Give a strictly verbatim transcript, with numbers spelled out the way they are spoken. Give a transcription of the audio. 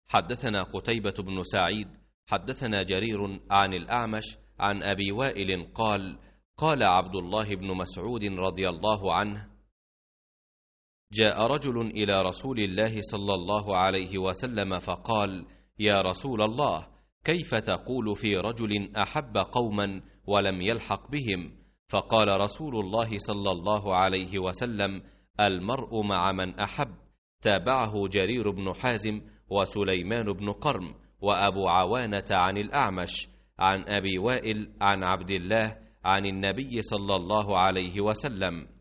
حدثنا قتيبة بن سعيد حدثنا جرير عن الأعمش عن أبي وائل قال: قال عبد الله بن مسعود رضي الله عنه: جاء رجل إلى رسول الله صلى الله عليه وسلم فقال: يا رسول الله، كيف تقول في رجل أحب قوما ولم يلحق بهم؟ فقال رسول الله صلى الله عليه وسلم: المرء مع من أحب. تابعه جرير بن حازم وسليمان بن قرم وأبو عوانة عن الأعمش عن أبي وائل عن عبد الله عن النبي صلى الله عليه وسلم.